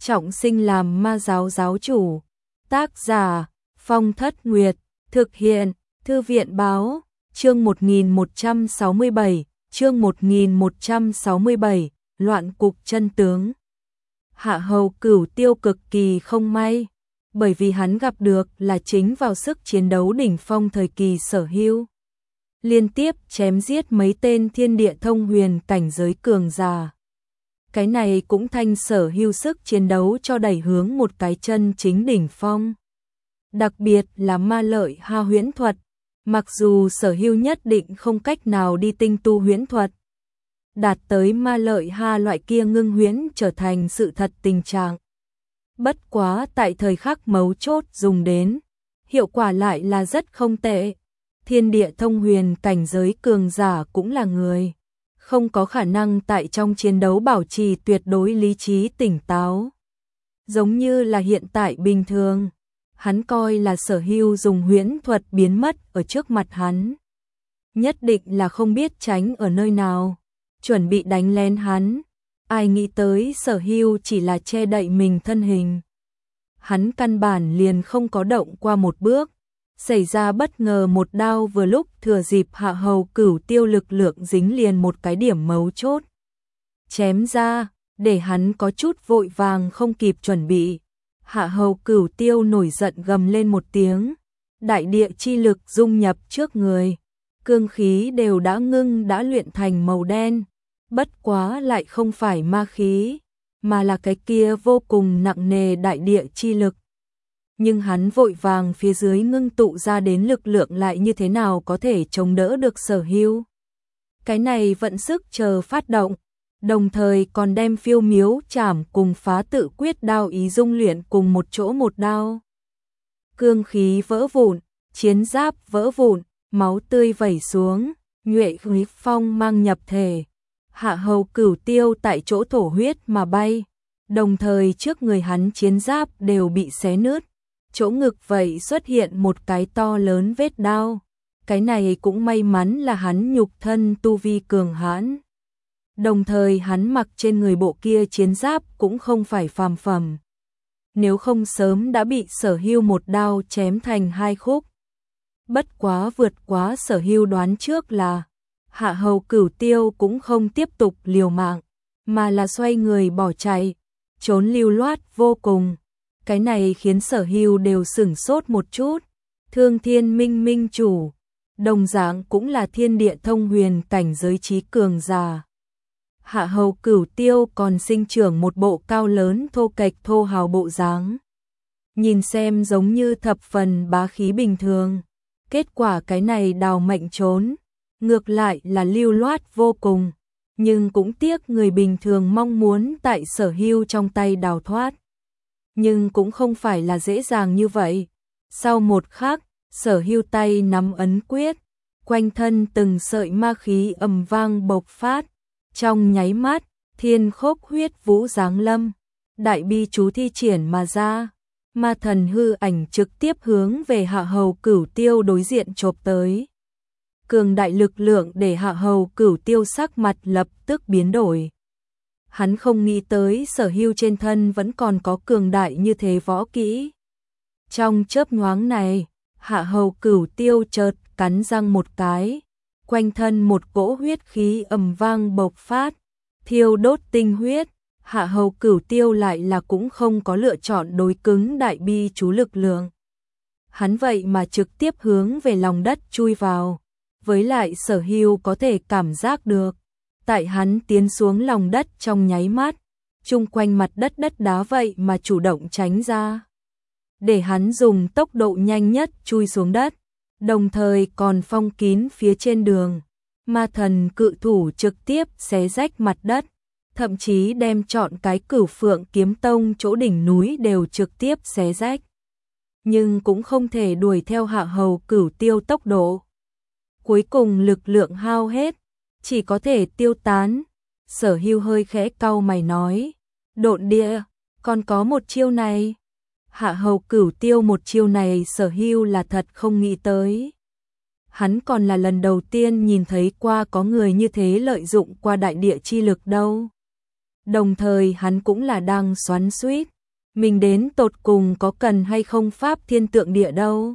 trọng sinh làm ma giáo giáo chủ. Tác giả Phong Thất Nguyệt. Thực hiện Thư viện Báo. Chương 1167. Chương 1167. Loạn cục chân tướng. Hạ Hầu Cửu Tiêu cực kỳ không may, bởi vì hắn gặp được là chính vào sức chiến đấu đỉnh phong thời kỳ Sở Hưu. Liên tiếp chém giết mấy tên thiên địa thông huyền cảnh giới cường giả. Cái này cũng thanh Sở Hưu sức chiến đấu cho đẩy hướng một cái chân chính đỉnh phong. Đặc biệt là ma lợi ha huyễn thuật, mặc dù Sở Hưu nhất định không cách nào đi tinh tu huyễn thuật, đạt tới ma lợi ha loại kia ngưng huyễn trở thành sự thật tình trạng. Bất quá tại thời khắc mấu chốt dùng đến, hiệu quả lại là rất không tệ. Thiên địa thông huyền cảnh giới cường giả cũng là người, không có khả năng tại trong chiến đấu bảo trì tuyệt đối lý trí tỉnh táo. Giống như là hiện tại bình thường, hắn coi là Sở Hưu dùng huyễn thuật biến mất ở trước mặt hắn. Nhất định là không biết tránh ở nơi nào, chuẩn bị đánh lén hắn. Ai nghĩ tới Sở Hưu chỉ là che đậy mình thân hình. Hắn căn bản liền không có động qua một bước. Xảy ra bất ngờ một đao vừa lúc thừa dịp Hạ Hầu Cửu Tiêu lực lượng dính liền một cái điểm mấu chốt. Chém ra, để hắn có chút vội vàng không kịp chuẩn bị. Hạ Hầu Cửu Tiêu nổi giận gầm lên một tiếng. Đại địa chi lực dung nhập trước người. Cương khí đều đã ngưng đã luyện thành màu đen. Bất quá lại không phải ma khí, mà là cái kia vô cùng nặng nề đại địa chi lực. Nhưng hắn vội vàng phía dưới ngưng tụ ra đến lực lượng lại như thế nào có thể chống đỡ được Sở Hưu. Cái này vận sức chờ phát động, đồng thời còn đem Phiêu Miếu Trảm cùng Phá Tự Quyết đao ý dung luyện cùng một chỗ một đao. Cương khí vỡ vụn, chiến giáp vỡ vụn, máu tươi vẩy xuống, nhuệ khí phong mang nhập thể. Hạ Hầu Cửu Tiêu tại chỗ thổ huyết mà bay, đồng thời trước người hắn chiến giáp đều bị xé nứt, chỗ ngực vậy xuất hiện một cái to lớn vết đao. Cái này cũng may mắn là hắn nhục thân tu vi cường hãn. Đồng thời hắn mặc trên người bộ kia chiến giáp cũng không phải phàm phẩm. Nếu không sớm đã bị Sở Hưu một đao chém thành hai khúc. Bất quá vượt quá Sở Hưu đoán trước là Hạ Hầu Cửu Tiêu cũng không tiếp tục liều mạng, mà là xoay người bỏ chạy, trốn lưu loát vô cùng. Cái này khiến Sở Hưu đều sửng sốt một chút. Thương Thiên Minh Minh chủ, đồng dạng cũng là thiên địa thông huyền cảnh giới trí cường giả. Hạ Hầu Cửu Tiêu còn sinh trưởng một bộ cao lớn thô kệch thô hào bộ dáng. Nhìn xem giống như thập phần bá khí bình thường. Kết quả cái này đào mệnh trốn, ngược lại là lưu loát vô cùng, nhưng cũng tiếc người bình thường mong muốn tại Sở Hưu trong tay đào thoát. Nhưng cũng không phải là dễ dàng như vậy. Sau một khắc, Sở Hưu tay nắm ấn quyết, quanh thân từng sợi ma khí ầm vang bộc phát. Trong nháy mắt, thiên khốc huyết vũ giáng lâm, đại bi chú thi triển mà ra. Ma thần hư ảnh trực tiếp hướng về Hạ Hầu Cửu Tiêu đối diện chộp tới. Cường đại lực lượng để Hạ Hầu Cửu Tiêu sắc mặt lập tức biến đổi. Hắn không nghĩ tới Sở Hưu trên thân vẫn còn có cường đại như thế võ kỹ. Trong chớp nhoáng này, Hạ Hầu Cửu Tiêu chợt cắn răng một cái, quanh thân một cỗ huyết khí ầm vang bộc phát, thiêu đốt tinh huyết. Hạ Hầu Cửu Tiêu lại là cũng không có lựa chọn đối cứng đại bi chú lực lượng. Hắn vậy mà trực tiếp hướng về lòng đất chui vào. Với lại Sở Hưu có thể cảm giác được, tại hắn tiến xuống lòng đất trong nháy mắt, chung quanh mặt đất đất đá vậy mà chủ động tránh ra. Để hắn dùng tốc độ nhanh nhất chui xuống đất, đồng thời còn phong kín phía trên đường. Ma thần cự thủ trực tiếp xé rách mặt đất, thậm chí đem trọn cái Cửu Phượng Kiếm Tông chỗ đỉnh núi đều trực tiếp xé rách. Nhưng cũng không thể đuổi theo Hạ Hầu Cửu Tiêu tốc độ. Cuối cùng lực lượng hao hết, chỉ có thể tiêu tán. Sở Hưu hơi khẽ cau mày nói, độn địa, còn có một chiêu này. Hạ Hầu Cửu Tiêu một chiêu này Sở Hưu là thật không nghĩ tới. Hắn còn là lần đầu tiên nhìn thấy qua có người như thế lợi dụng qua đại địa chi lực đâu. Đồng thời hắn cũng là đang xoắn xuýt, Mình đến tột cùng có cần hay không pháp thiên tượng địa đâu.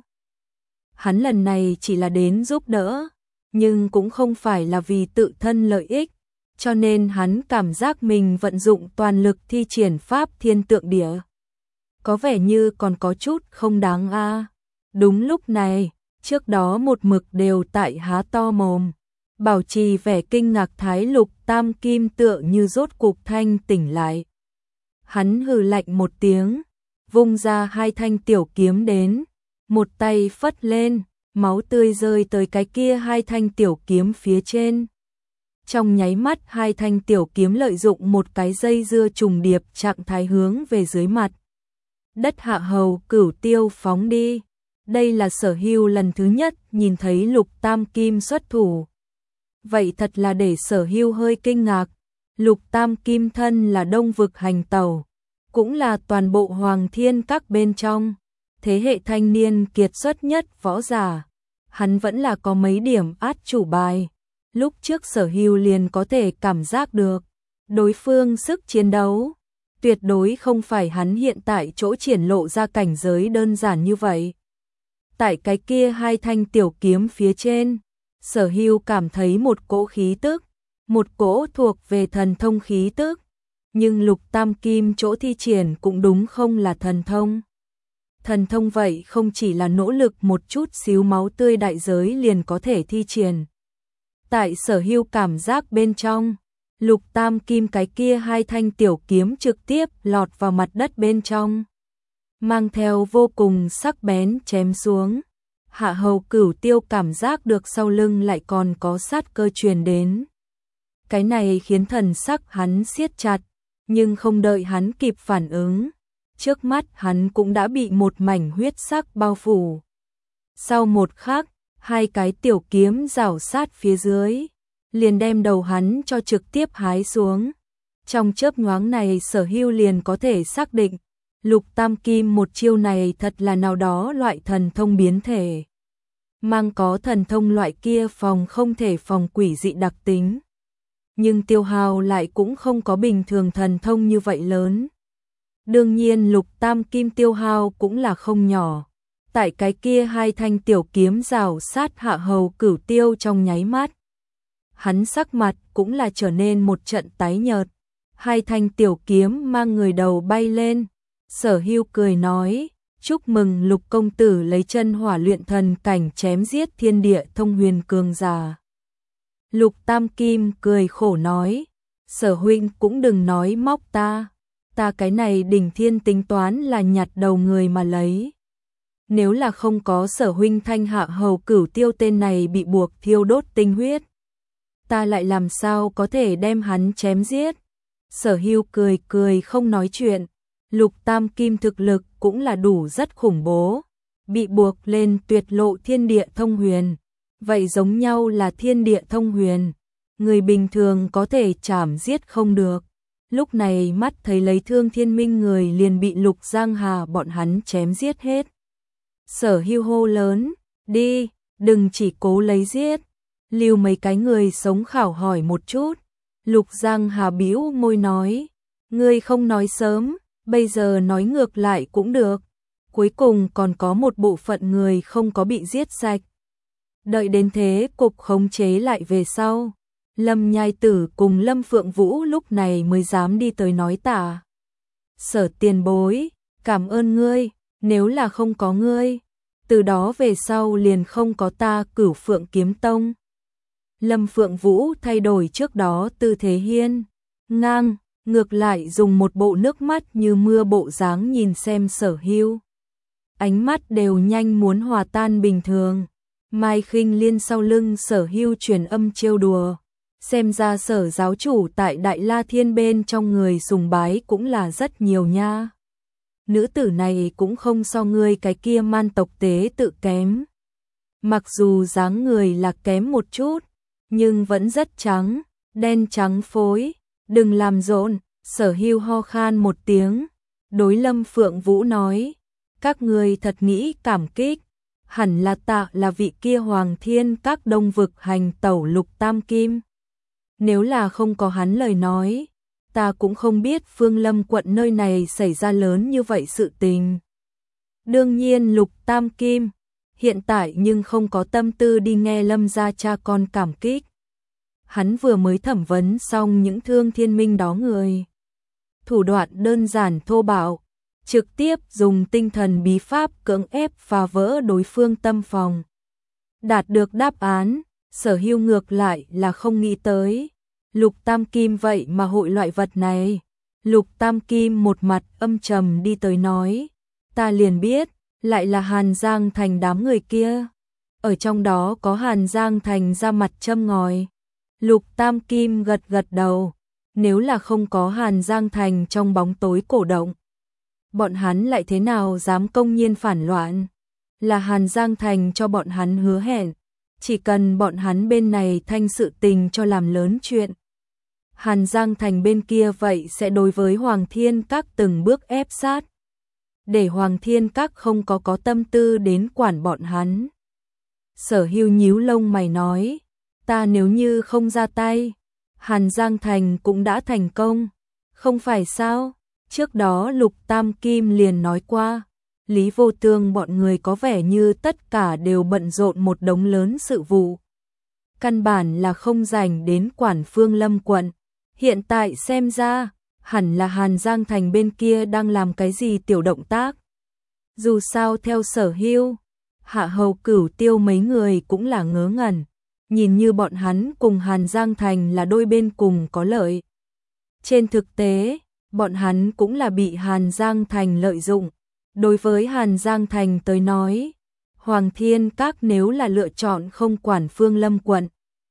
Hắn lần này chỉ là đến giúp đỡ, nhưng cũng không phải là vì tự thân lợi ích, cho nên hắn cảm giác mình vận dụng toàn lực thi triển pháp thiên tượng địa. Có vẻ như còn có chút không đáng a. Đúng lúc này, trước đó một mực đều tại há to mồm, bảo trì vẻ kinh ngạc Thái Lục Tam Kim tựa như rốt cục thanh tỉnh lại. Hắn hừ lạnh một tiếng, vung ra hai thanh tiểu kiếm đến, một tay phất lên, máu tươi rơi tới cái kia hai thanh tiểu kiếm phía trên. Trong nháy mắt hai thanh tiểu kiếm lợi dụng một cái dây dưa trùng điệp trạng thái hướng về dưới mặt đất Hạ Hầu Cửu Tiêu phóng đi. Đây là Sở Hưu lần thứ nhất nhìn thấy Lục Tam Kim xuất thủ. Vậy thật là để Sở Hưu hơi kinh ngạc. Lục Tam Kim thân là Đông vực hành tẩu, cũng là toàn bộ Hoàng Thiên Các bên trong thế hệ thanh niên kiệt xuất nhất võ giả. Hắn vẫn là có mấy điểm át chủ bài. Lúc trước Sở Hưu liền có thể cảm giác được đối phương sức chiến đấu tuyệt đối không phải hắn hiện tại chỗ triển lộ ra cảnh giới đơn giản như vậy. Tại cái kia hai thanh tiểu kiếm phía trên, Sở Hưu cảm thấy một cỗ khí tức, một cỗ thuộc về thần thông khí tức, nhưng Lục Tam Kim chỗ thi triển cũng đúng không là thần thông. Thần thông vậy không chỉ là nỗ lực một chút xíu máu tươi đại giới liền có thể thi triển. Tại Sở Hưu cảm giác bên trong, Lục Tam Kim cái kia hai thanh tiểu kiếm trực tiếp lọt vào mặt đất bên trong, mang theo vô cùng sắc bén chém xuống. Hạ Hầu Cửu Tiêu cảm giác được sau lưng lại còn có sát cơ truyền đến. Cái này khiến thần sắc hắn siết chặt, nhưng không đợi hắn kịp phản ứng, trước mắt hắn cũng đã bị một mảnh huyết sắc bao phủ. Sau một khắc, hai cái tiểu kiếm rảo sát phía dưới, liền đem đầu hắn cho trực tiếp hái xuống. Trong chớp nhoáng này Sở Hưu liền có thể xác định, Lục Tam Kim một chiêu này thật là nào đó loại thần thông biến thể. Mang có thần thông loại kia phòng không thể phòng quỷ dị đặc tính. Nhưng tiêu hao lại cũng không có bình thường thần thông như vậy lớn. Đương nhiên Lục Tam Kim tiêu hao cũng là không nhỏ. Tại cái kia hai thanh tiểu kiếm rào sát Hạ Hầu Cửu Tiêu trong nháy mắt, hắn sắc mặt cũng là trở nên một trận tái nhợt. Hai thanh tiểu kiếm mang người đầu bay lên. Sở Hưu cười nói, chúc mừng Lục công tử lấy chân hỏa luyện thần cảnh chém giết thiên địa thông huyền cường giả. Lục Tam Kim cười khổ nói, Sở huynh cũng đừng nói móc ta cái này đỉnh thiên tính toán là nhặt đầu người mà lấy. Nếu là không có Sở huynh thanh Hạ Hầu Cửu Tiêu tên này bị buộc thiêu đốt tinh huyết, ta lại làm sao có thể đem hắn chém giết. Sở Hưu cười cười không nói chuyện. Lục Tam Kim thực lực cũng là đủ rất khủng bố, bị buộc lên tuyệt lộ thiên địa thông huyền, vậy giống nhau là thiên địa thông huyền, người bình thường có thể chảm giết không được. Lúc này mắt thấy lấy Thương Thiên Minh người liền bị Lục Giang Hà bọn hắn chém giết hết. Sở Hưu hô lớn, đi, đừng chỉ cố lấy giết, lưu mấy cái người sống khảo hỏi một chút. Lục Giang Hà bĩu môi nói, ngươi không nói sớm, bây giờ nói ngược lại cũng được. Cuối cùng còn có một bộ phận người không có bị giết sạch. Đợi đến thế cục khống chế lại về sau, Lâm Nhai Tử cùng Lâm Phượng Vũ lúc này mới dám đi tới nói tạ. Sở tiền bối, cảm ơn ngươi, nếu là không có ngươi, từ đó về sau liền không có ta Cửu Phượng Kiếm Tông. Lâm Phượng Vũ thay đổi trước đó tư thế hiên ngang, ngược lại dùng một bộ nước mắt như mưa bộ dáng nhìn xem Sở Hưu. Ánh mắt đều nhanh muốn hòa tan bình thường. Mai Khinh Liên sau lưng Sở Hưu truyền âm trêu đùa, xem ra Sở giáo chủ tại Đại La Thiên bên trong người sùng bái cũng là rất nhiều nha. Nữ tử này cũng không so ngươi cái kia man tộc tế tự kém. Mặc dù dáng người là kém một chút, nhưng vẫn rất trắng, đen trắng phối. Đừng làm rộn. Sở Hưu ho khan một tiếng, đối Lâm Phượng Vũ nói, các ngươi thật nghĩ cảm kích, hẳn là tạ là vị kia Hoàng Thiên Các Đông vực hành tẩu Lục Tam Kim. Nếu là không có hắn lời nói, ta cũng không biết Phương Lâm quận nơi này xảy ra lớn như vậy sự tình. Đương nhiên Lục Tam Kim hiện tại nhưng không có tâm tư đi nghe Lâm gia cha con cảm kích. Hắn vừa mới thẩm vấn xong những Thương Thiên Minh đó người. Thủ đoạn đơn giản thô bạo, trực tiếp dùng tinh thần bí pháp cưỡng ép phá vỡ đối phương tâm phòng. Đạt được đáp án, Sở Hưu ngược lại là không nghĩ tới. Lục Tam Kim vậy mà hội loại vật này. Lục Tam Kim một mặt âm trầm đi tới nói, ta liền biết, lại là Hàn Giang Thành đám người kia. Ở trong đó có Hàn Giang Thành ra mặt châm ngòi. Lục Tam Kim gật gật đầu, nếu là không có Hàn Giang Thành trong bóng tối cổ động, bọn hắn lại thế nào dám công nhiên phản loạn. Là Hàn Giang Thành cho bọn hắn hứa hẹn, chỉ cần bọn hắn bên này thanh sự tình cho làm lớn chuyện, Hàn Giang Thành bên kia vậy sẽ đối với Hoàng Thiên Các từng bước ép sát, để Hoàng Thiên Các không có tâm tư đến quản bọn hắn. Sở Hưu nhíu lông mày nói, ta nếu như không ra tay, Hàn Giang Thành cũng đã thành công, không phải sao? Trước đó Lục Tam Kim liền nói qua, Lý Vô Tương bọn người có vẻ như tất cả đều bận rộn một đống lớn sự vụ. Căn bản là không rảnh đến quản Phương Lâm quận. Hiện tại xem ra, hẳn là Hàn Giang Thành bên kia đang làm cái gì tiểu động tác. Dù sao theo Sở Hưu, Hạ Hầu Cửu Tiêu mấy người cũng là ngớ ngẩn, nhìn như bọn hắn cùng Hàn Giang Thành là đôi bên cùng có lợi. Trên thực tế, bọn hắn cũng là bị Hàn Giang Thành lợi dụng. Đối với Hàn Giang Thành tới nói, Hoàng Thiên Các nếu là lựa chọn không quản Phương Lâm quận,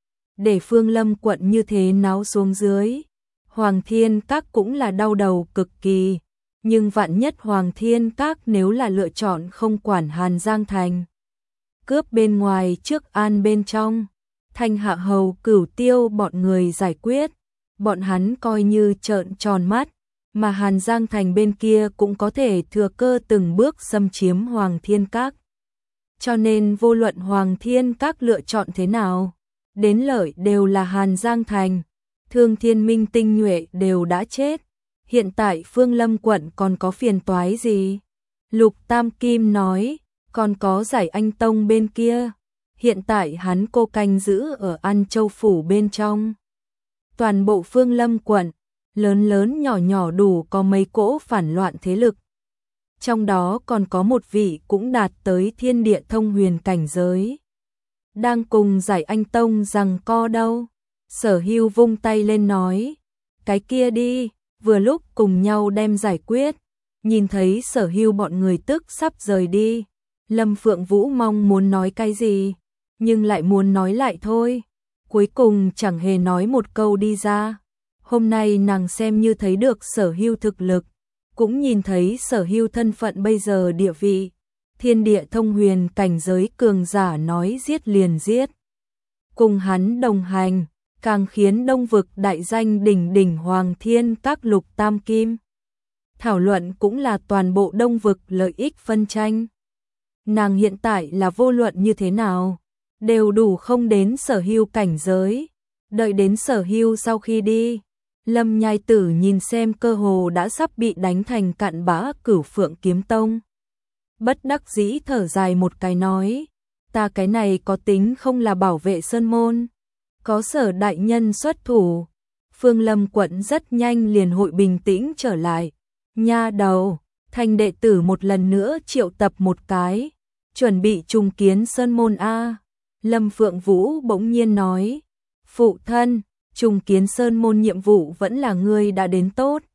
để Phương Lâm quận như thế náo xuống dưới, Hoàng Thiên Các cũng là đau đầu cực kỳ. Nhưng vạn nhất Hoàng Thiên Các nếu là lựa chọn không quản Hàn Giang Thành, cướp bên ngoài trước an bên trong, thành Hạ Hầu Cửu Tiêu bọn người giải quyết, bọn hắn coi như trợn tròn mắt, mà Hàn Giang Thành bên kia cũng có thể thừa cơ từng bước xâm chiếm Hoàng Thiên Các. Cho nên vô luận Hoàng Thiên Các lựa chọn thế nào, đến lợi đều là Hàn Giang Thành. Thương Thiên Minh tinh nhuệ đều đã chết, hiện tại Phương Lâm quận còn có phiền toái gì? Lục Tam Kim nói, còn có Giải Anh Tông bên kia, hiện tại hắn cô canh giữ ở An Châu Phủ bên trong. Toàn bộ Phương Lâm quận, lớn lớn nhỏ nhỏ đủ có mấy cỗ phản loạn thế lực. Trong đó còn có một vị cũng đạt tới thiên địa thông huyền cảnh giới. Đang cùng Giải Anh Tông giằng co đâu. Sở Hưu vung tay lên nói, cái kia đi, vừa lúc cùng nhau đem giải quyết. Nhìn thấy Sở Hưu bọn người tức sắp rời đi, Lâm Phượng Vũ mong muốn nói cái gì, nhưng lại muốn nói lại thôi. Cuối cùng chẳng hề nói một câu đi ra. Hôm nay nàng xem như thấy được Sở Hưu thực lực, cũng nhìn thấy Sở Hưu thân phận bây giờ địa vị. Thiên địa thông huyền cảnh giới cường giả nói giết liền giết. Cùng hắn đồng hành, càng khiến Đông vực đại danh đỉnh đỉnh Hoàng Thiên Các Lục Tam Kim. Thảo luận cũng là toàn bộ Đông vực lợi ích phân tranh. Nàng hiện tại là vô luận như thế nào, đều đủ không đến Sở Hưu cảnh giới. Đợi đến Sở Hưu sau khi đi, Lâm Nhai Tử nhìn xem cơ hồ đã sắp bị đánh thành cặn bã Cửu Phượng Kiếm Tông. Bất đắc dĩ thở dài một cái nói, ta cái này có tính không là bảo vệ sơn môn, có Sở đại nhân xuất thủ, Phương Lâm quận rất nhanh liền hội bình tĩnh trở lại. Nha đầu, thành đệ tử một lần nữa triệu tập một cái, chuẩn bị trùng kiến sơn môn a. Lâm Phượng Vũ bỗng nhiên nói, phụ thân, trùng kiến sơn môn nhiệm vụ vẫn là ngươi đã đến tốt.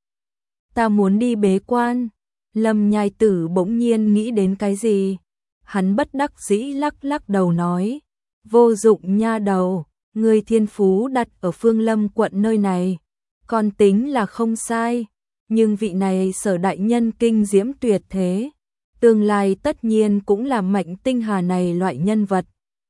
Ta muốn đi bế quan. Lâm Nhai Tử bỗng nhiên nghĩ đến cái gì? Hắn bất đắc dĩ lắc lắc đầu nói, vô dụng nha đầu, ngươi thiên phú đặt ở Phương Lâm quận nơi này, còn tính là không sai, nhưng vị này Sở đại nhân kinh diễm tuyệt thế, tương lai tất nhiên cũng là Mạnh Tinh Hà này loại nhân vật.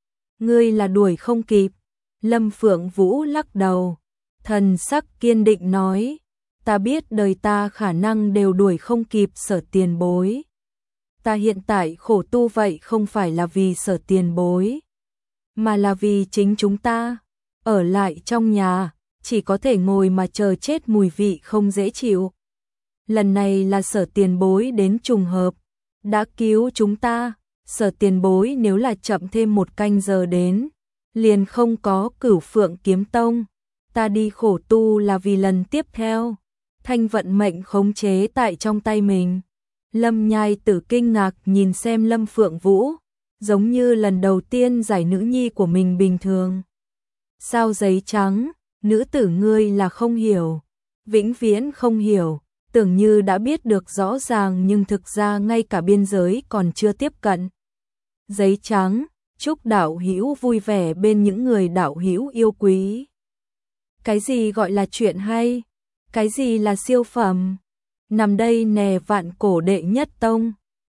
Ngươi là đuổi không kịp. Lâm Phượng Vũ lắc đầu, thần sắc kiên định nói, ta biết đời ta khả năng đều đuổi không kịp Sở tiền bối. Ta hiện tại khổ tu vậy không phải là vì Sở tiền bối, mà là vì chính chúng ta. Ở lại trong nhà, chỉ có thể ngồi mà chờ chết, mùi vị không dễ chịu. Lần này là Sở tiền bối đến trùng hợp, đã cứu chúng ta. Sở tiền bối nếu là chậm thêm 1 canh giờ đến, liền không có Cửu Phượng Kiếm Tông. Ta đi khổ tu là vì lần tiếp theo, thanh vận mệnh khống chế tại trong tay mình. Lâm Nhai Tử kinh ngạc nhìn xem Lâm Phượng Vũ, giống như lần đầu tiên giải nữ nhi của mình bình thường. Sao giấy trắng, nữ tử ngươi là không hiểu, vĩnh viễn không hiểu, tưởng như đã biết được rõ ràng nhưng thực ra ngay cả biên giới còn chưa tiếp cận. Giấy trắng, chúc đạo hữu vui vẻ bên những người đạo hữu yêu quý. Cái gì gọi là chuyện hay? Cái gì là siêu phẩm? Nằm đây nè, Vạn Cổ đệ nhất tông.